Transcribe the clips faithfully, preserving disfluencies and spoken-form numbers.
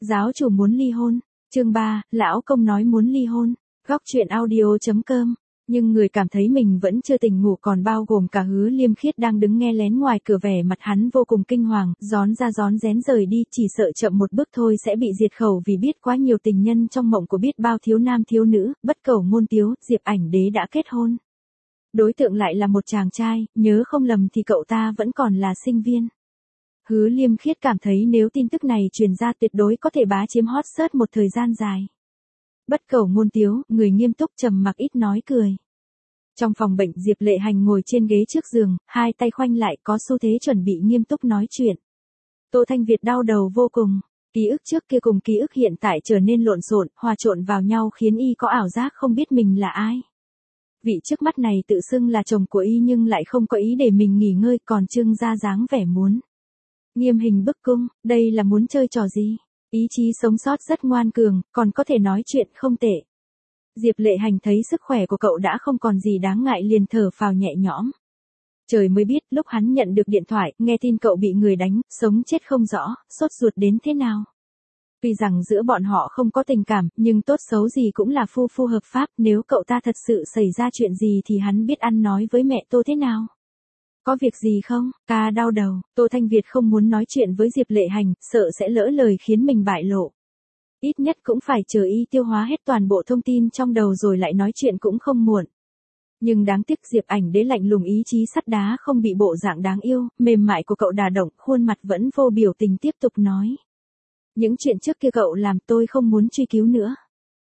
Giáo chủ muốn ly hôn. Chương ba, lão công nói muốn ly hôn. Góc truyện audio chấm com. Nhưng người cảm thấy mình vẫn chưa tỉnh ngủ còn bao gồm cả Hứa Liêm Khiết đang đứng nghe lén ngoài cửa, vẻ mặt hắn vô cùng kinh hoàng, rón ra rón rén rời đi, chỉ sợ chậm một bước thôi sẽ bị diệt khẩu vì biết quá nhiều tình nhân trong mộng của biết bao thiếu nam thiếu nữ, bất cẩu ngôn tiếu, Diệp Ảnh Đế đã kết hôn. Đối tượng lại là một chàng trai, nhớ không lầm thì cậu ta vẫn còn là sinh viên. Hứa Liêm Khiết cảm thấy nếu tin tức này truyền ra tuyệt đối có thể bá chiếm hot search một thời gian dài. Bất cẩu ngôn tiếu, người nghiêm túc trầm mặc ít nói cười. Trong phòng bệnh, Diệp Lệ Hành ngồi trên ghế trước giường, hai tay khoanh lại có xu thế chuẩn bị nghiêm túc nói chuyện. Tô Thanh Việt đau đầu vô cùng, ký ức trước kia cùng ký ức hiện tại trở nên lộn xộn, hòa trộn vào nhau khiến y có ảo giác không biết mình là ai. Vị trước mắt này tự xưng là chồng của y nhưng lại không có ý để mình nghỉ ngơi, còn trưng ra dáng vẻ muốn nghiêm hình bức cung, đây là muốn chơi trò gì? Ý chí sống sót rất ngoan cường, còn có thể nói chuyện không tệ. Diệp Lệ Hành thấy sức khỏe của cậu đã không còn gì đáng ngại liền thở phào nhẹ nhõm. Trời mới biết lúc hắn nhận được điện thoại, nghe tin cậu bị người đánh, sống chết không rõ, sốt ruột đến thế nào. Tuy rằng giữa bọn họ không có tình cảm, nhưng tốt xấu gì cũng là phu phu hợp pháp, nếu cậu ta thật sự xảy ra chuyện gì thì hắn biết ăn nói với mẹ Tô thế nào. Có việc gì không? Ca đau đầu, Tô Thanh Việt không muốn nói chuyện với Diệp Lệ Hành, sợ sẽ lỡ lời khiến mình bại lộ. Ít nhất cũng phải chờ y tiêu hóa hết toàn bộ thông tin trong đầu rồi lại nói chuyện cũng không muộn. Nhưng đáng tiếc Diệp Ảnh Đế lạnh lùng ý chí sắt đá không bị bộ dạng đáng yêu, mềm mại của cậu đả động, khuôn mặt vẫn vô biểu tình tiếp tục nói. Những chuyện trước kia cậu làm tôi không muốn truy cứu nữa.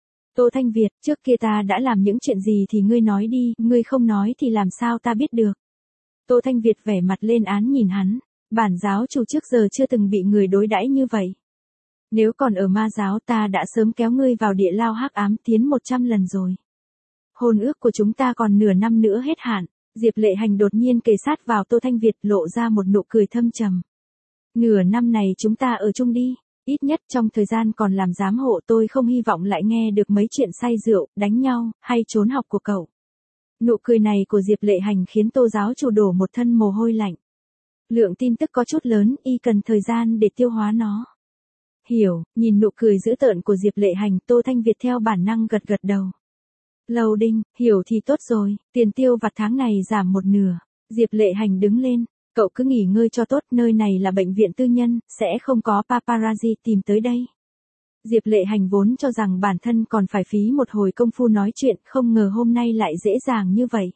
Tô Thanh Việt, trước kia ta đã làm những chuyện gì thì ngươi nói đi, ngươi không nói thì làm sao ta biết được. Tô Thanh Việt vẻ mặt lên án nhìn hắn, bản giáo chủ trước giờ chưa từng bị người đối đãi như vậy. Nếu còn ở ma giáo ta đã sớm kéo ngươi vào địa lao hắc ám tiến một trăm lần rồi. Hôn ước của chúng ta còn nửa năm nữa hết hạn. Diệp Lệ Hành đột nhiên kề sát vào Tô Thanh Việt lộ ra một nụ cười thâm trầm. Nửa năm này chúng ta ở chung đi. Ít nhất trong thời gian còn làm giám hộ tôi không hy vọng lại nghe được mấy chuyện say rượu, đánh nhau, hay trốn học của cậu. Nụ cười này của Diệp Lệ Hành khiến Tô giáo chủ đổ một thân mồ hôi lạnh. Lượng tin tức có chút lớn, y cần thời gian để tiêu hóa nó. Hiểu, nhìn nụ cười dữ tợn của Diệp Lệ Hành, Tô Thanh Việt theo bản năng gật gật đầu. Lâu đinh, hiểu thì tốt rồi, tiền tiêu vặt tháng này giảm một nửa. Diệp Lệ Hành đứng lên, cậu cứ nghỉ ngơi cho tốt, nơi này là bệnh viện tư nhân, sẽ không có paparazzi tìm tới đây. Diệp Lệ Hành vốn cho rằng bản thân còn phải phí một hồi công phu nói chuyện, không ngờ hôm nay lại dễ dàng như vậy.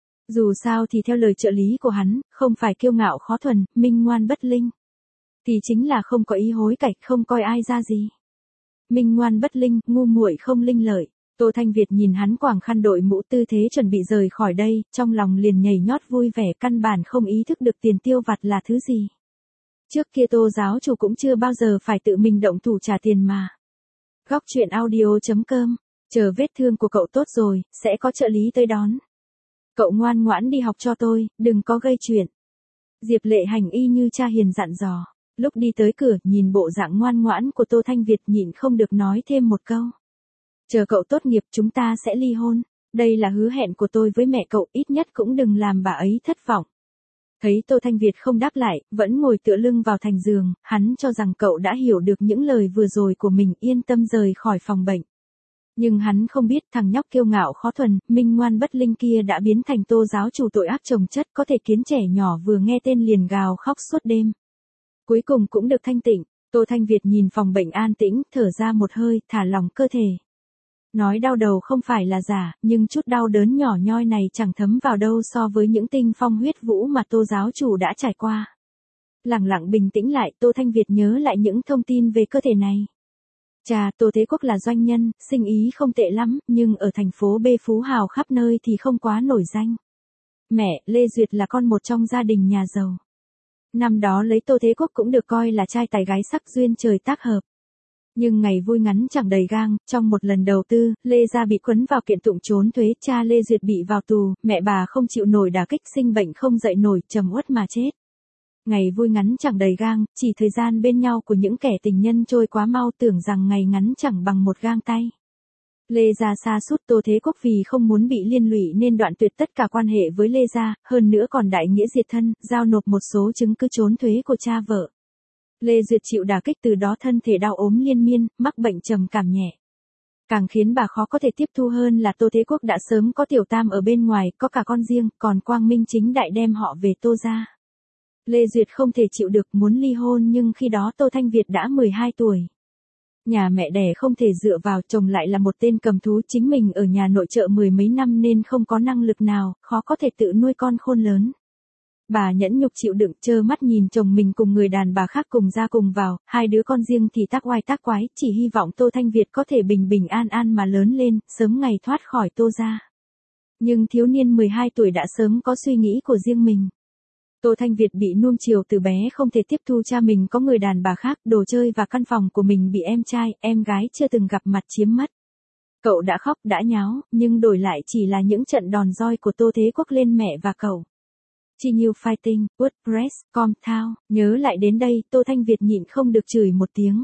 Dù sao thì theo lời trợ lý của hắn, không phải kiêu ngạo khó thuần, minh ngoan bất linh. Thì chính là không có ý hối cải, không coi ai ra gì. Minh ngoan bất linh, ngu muội không linh lợi. Tô Thanh Việt nhìn hắn quàng khăn đội mũ tư thế chuẩn bị rời khỏi đây, trong lòng liền nhảy nhót vui vẻ, căn bản không ý thức được tiền tiêu vặt là thứ gì. Trước kia Tô giáo chủ cũng chưa bao giờ phải tự mình động thủ trả tiền mà. Góc truyện audio chấm com, chờ vết thương của cậu tốt rồi, sẽ có trợ lý tới đón. Cậu ngoan ngoãn đi học cho tôi, đừng có gây chuyện. Diệp Lệ Hành y như cha hiền dặn dò. Lúc đi tới cửa, nhìn bộ dạng ngoan ngoãn của Tô Thanh Việt nhịn không được nói thêm một câu. Chờ cậu tốt nghiệp chúng ta sẽ ly hôn. Đây là hứa hẹn của tôi với mẹ cậu, ít nhất cũng đừng làm bà ấy thất vọng. Thấy Tô Thanh Việt không đáp lại, vẫn ngồi tựa lưng vào thành giường, hắn cho rằng cậu đã hiểu được những lời vừa rồi của mình, yên tâm rời khỏi phòng bệnh. Nhưng hắn không biết thằng nhóc kiêu ngạo khó thuần, minh ngoan bất linh kia đã biến thành Tô giáo chủ tội ác chồng chất, có thể khiến trẻ nhỏ vừa nghe tên liền gào khóc suốt đêm. Cuối cùng cũng được thanh tịnh, Tô Thanh Việt nhìn phòng bệnh an tĩnh, thở ra một hơi, thả lỏng cơ thể. Nói đau đầu không phải là giả, nhưng chút đau đớn nhỏ nhoi này chẳng thấm vào đâu so với những tinh phong huyết vũ mà Tô giáo chủ đã trải qua. Lặng lặng bình tĩnh lại, Tô Thanh Việt nhớ lại những thông tin về cơ thể này. Chà, Tô Thế Quốc là doanh nhân, sinh ý không tệ lắm, nhưng ở thành phố B phú hào khắp nơi thì không quá nổi danh. Mẹ, Lê Duyệt là con một trong gia đình nhà giàu. Năm đó lấy Tô Thế Quốc cũng được coi là trai tài gái sắc duyên trời tác hợp. Nhưng ngày vui ngắn chẳng đầy gang, trong một lần đầu tư, Lê gia bị quấn vào kiện tụng trốn thuế, cha Lê Duyệt bị vào tù, mẹ bà không chịu nổi đả kích sinh bệnh không dậy nổi, trầm uất mà chết. Ngày vui ngắn chẳng đầy gang, chỉ thời gian bên nhau của những kẻ tình nhân trôi quá mau, tưởng rằng ngày ngắn chẳng bằng một gang tay. Lê gia sa sút, Tô Thế Quốc vì không muốn bị liên lụy nên đoạn tuyệt tất cả quan hệ với Lê gia, hơn nữa còn đại nghĩa diệt thân, giao nộp một số chứng cứ trốn thuế của cha vợ. Lê Duyệt chịu đả kích từ đó thân thể đau ốm liên miên, mắc bệnh trầm cảm nhẹ. Càng khiến bà khó có thể tiếp thu hơn là Tô Thế Quốc đã sớm có tiểu tam ở bên ngoài, có cả con riêng, còn quang minh chính đại đem họ về Tô gia. Lê Duyệt không thể chịu được muốn ly hôn nhưng khi đó Tô Thanh Việt đã mười hai tuổi. Nhà mẹ đẻ không thể dựa vào, chồng lại là một tên cầm thú, chính mình ở nhà nội trợ mười mấy năm nên không có năng lực nào, khó có thể tự nuôi con khôn lớn. Bà nhẫn nhục chịu đựng, trơ mắt nhìn chồng mình cùng người đàn bà khác cùng ra cùng vào, hai đứa con riêng thì tác oai tác quái, chỉ hy vọng Tô Thanh Việt có thể bình bình an an mà lớn lên, sớm ngày thoát khỏi Tô gia. Nhưng thiếu niên mười hai tuổi đã sớm có suy nghĩ của riêng mình. Tô Thanh Việt bị nuông chiều từ bé, không thể tiếp thu cha mình có người đàn bà khác, đồ chơi và căn phòng của mình bị em trai, em gái chưa từng gặp mặt chiếm mất. Cậu đã khóc, đã nháo, nhưng đổi lại chỉ là những trận đòn roi của Tô Thế Quốc lên mẹ và cậu. Chi Nhiêu Fighting, WordPress, com thao, nhớ lại đến đây, Tô Thanh Việt nhịn không được chửi một tiếng.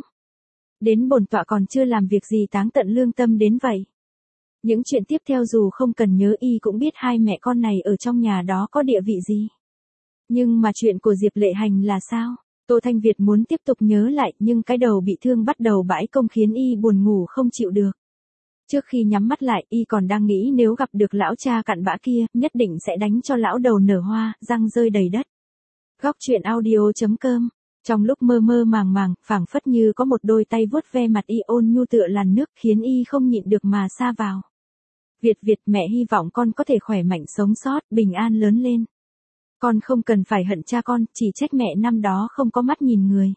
Đến bổn tọa còn chưa làm việc gì táng tận lương tâm đến vậy. Những chuyện tiếp theo dù không cần nhớ y cũng biết hai mẹ con này ở trong nhà đó có địa vị gì. Nhưng mà chuyện của Diệp Lệ Hành là sao? Tô Thanh Việt muốn tiếp tục nhớ lại nhưng cái đầu bị thương bắt đầu bãi công khiến y buồn ngủ không chịu được. Trước khi nhắm mắt lại, y còn đang nghĩ nếu gặp được lão cha cặn bã kia, nhất định sẽ đánh cho lão đầu nở hoa, răng rơi đầy đất. Góc truyện audio chấm com. Trong lúc mơ mơ màng màng, phảng phất như có một đôi tay vuốt ve mặt y ôn nhu tựa làn nước khiến y không nhịn được mà sa vào. Việt Việt, mẹ hy vọng con có thể khỏe mạnh sống sót, bình an lớn lên. Con không cần phải hận cha con, chỉ trách mẹ năm đó không có mắt nhìn người.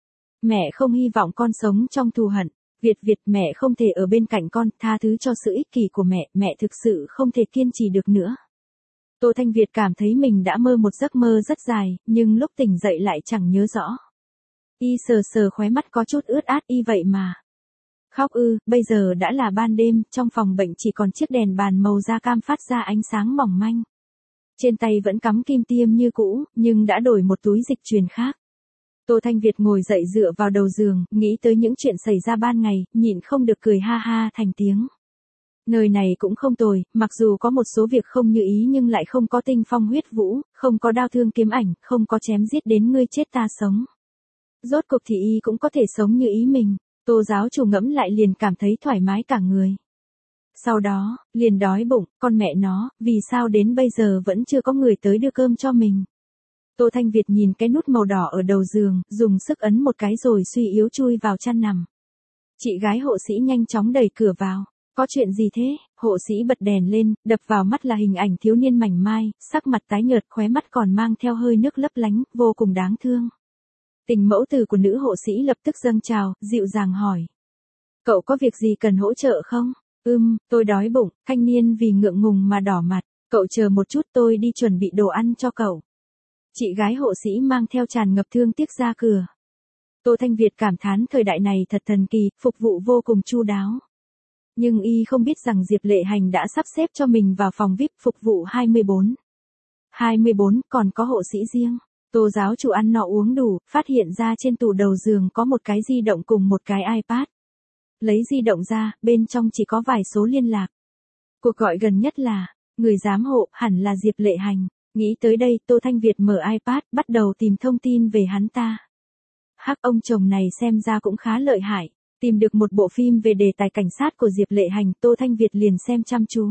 Mẹ không hy vọng con sống trong thù hận. Việt Việt, mẹ không thể ở bên cạnh con, tha thứ cho sự ích kỷ của mẹ, mẹ thực sự không thể kiên trì được nữa. Tô Thanh Việt cảm thấy mình đã mơ một giấc mơ rất dài, nhưng lúc tỉnh dậy lại chẳng nhớ rõ. Y sờ sờ khóe mắt có chút ướt át y vậy mà. Khóc ư, bây giờ đã là ban đêm, trong phòng bệnh chỉ còn chiếc đèn bàn màu da cam phát ra ánh sáng mỏng manh. Trên tay vẫn cắm kim tiêm như cũ, nhưng đã đổi một túi dịch truyền khác. Tô Thanh Việt ngồi dậy dựa vào đầu giường, nghĩ tới những chuyện xảy ra ban ngày, nhịn không được cười ha ha thành tiếng. Nơi này cũng không tồi, mặc dù có một số việc không như ý nhưng lại không có tinh phong huyết vũ, không có đao thương kiếm ảnh, không có chém giết đến ngươi chết ta sống. Rốt cuộc thì y cũng có thể sống như ý mình. Tô giáo chủ ngẫm lại liền cảm thấy thoải mái cả người. Sau đó, liền đói bụng, con mẹ nó, vì sao đến bây giờ vẫn chưa có người tới đưa cơm cho mình. Tô Thanh Việt nhìn cái nút màu đỏ ở đầu giường, dùng sức ấn một cái rồi suy yếu chui vào chăn nằm. Chị gái hộ sĩ nhanh chóng đẩy cửa vào. Có chuyện gì thế? Hộ sĩ bật đèn lên, đập vào mắt là hình ảnh thiếu niên mảnh mai, sắc mặt tái nhợt, khóe mắt còn mang theo hơi nước lấp lánh, vô cùng đáng thương. Tình mẫu tử của nữ hộ sĩ lập tức dâng trào, dịu dàng hỏi. Cậu có việc gì cần hỗ trợ không? Ừm, tôi đói bụng, thanh niên vì ngượng ngùng mà đỏ mặt. Cậu chờ một chút, tôi đi chuẩn bị đồ ăn cho cậu. Chị gái hộ sĩ mang theo tràn ngập thương tiếc ra cửa. Tô Thanh Việt cảm thán thời đại này thật thần kỳ, phục vụ vô cùng chu đáo. Nhưng y không biết rằng Diệp Lệ Hành đã sắp xếp cho mình vào phòng vi ai pi phục vụ hai mươi bốn. hai mươi bốn, còn có hộ sĩ riêng. Tô giáo chủ ăn no uống đủ, phát hiện ra trên tủ đầu giường có một cái di động cùng một cái iPad. Lấy di động ra, bên trong chỉ có vài số liên lạc. Cuộc gọi gần nhất là, người giám hộ, hẳn là Diệp Lệ Hành. Nghĩ tới đây, Tô Thanh Việt mở iPad, bắt đầu tìm thông tin về hắn ta. Hắc, ông chồng này xem ra cũng khá lợi hại. Tìm được một bộ phim về đề tài cảnh sát của Diệp Lệ Hành, Tô Thanh Việt liền xem chăm chú.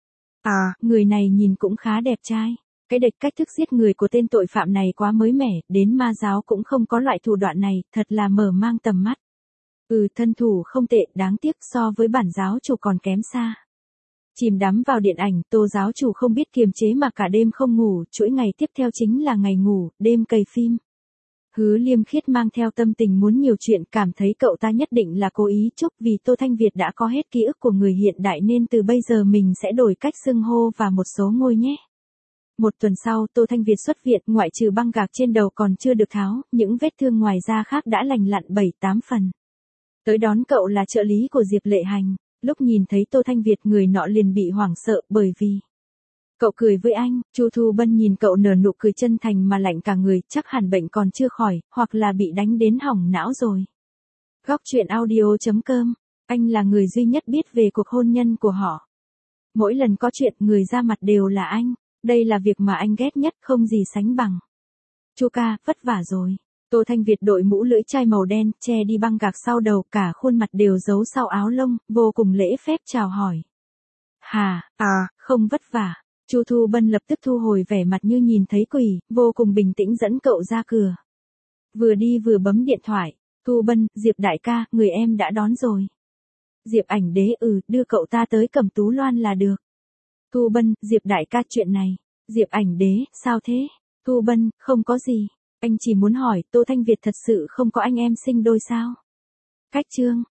À, người này nhìn cũng khá đẹp trai. Cái đệch cách thức giết người của tên tội phạm này quá mới mẻ, đến ma giáo cũng không có loại thủ đoạn này, thật là mở mang tầm mắt. Ừ, thân thủ không tệ, đáng tiếc so với bản giáo chủ còn kém xa. Chìm đắm vào điện ảnh, Tô giáo chủ không biết kiềm chế mà cả đêm không ngủ, chuỗi ngày tiếp theo chính là ngày ngủ, đêm cày phim. Hứa Liêm Khiết mang theo tâm tình muốn nhiều chuyện, cảm thấy cậu ta nhất định là cố ý chúc vì Tô Thanh Việt đã có hết ký ức của người hiện đại nên từ bây giờ mình sẽ đổi cách xưng hô và một số ngôi nhé. Một tuần sau, Tô Thanh Việt xuất viện, ngoại trừ băng gạc trên đầu còn chưa được tháo, những vết thương ngoài da khác đã lành lặn bảy tám phần. Tới đón cậu là trợ lý của Diệp Lệ Hành, lúc nhìn thấy Tô Thanh Việt người nọ liền bị hoảng sợ bởi vì... Cậu cười với anh, Chu Thu Bân nhìn cậu nở nụ cười chân thành mà lạnh cả người, chắc hẳn bệnh còn chưa khỏi, hoặc là bị đánh đến hỏng não rồi. Góc truyện audio chấm com, anh là người duy nhất biết về cuộc hôn nhân của họ. Mỗi lần có chuyện người ra mặt đều là anh, đây là việc mà anh ghét nhất không gì sánh bằng. Chu ca, vất vả rồi. Tô Thanh Việt đội mũ lưỡi chai màu đen, che đi băng gạc sau đầu, cả khuôn mặt đều giấu sau áo lông, vô cùng lễ phép chào hỏi. Hà, à, không vất vả. Chu Thu Bân lập tức thu hồi vẻ mặt như nhìn thấy quỷ, vô cùng bình tĩnh dẫn cậu ra cửa. Vừa đi vừa bấm điện thoại. Thu Bân, Diệp đại ca, người em đã đón rồi. Diệp Ảnh Đế, ừ, đưa cậu ta tới Cẩm Tú Loan là được. Thu Bân, Diệp đại ca, chuyện này. Diệp Ảnh Đế, sao thế? Thu Bân, không có gì. Anh chỉ muốn hỏi, Tô Thanh Việt thật sự không có anh em sinh đôi sao? Cách chương.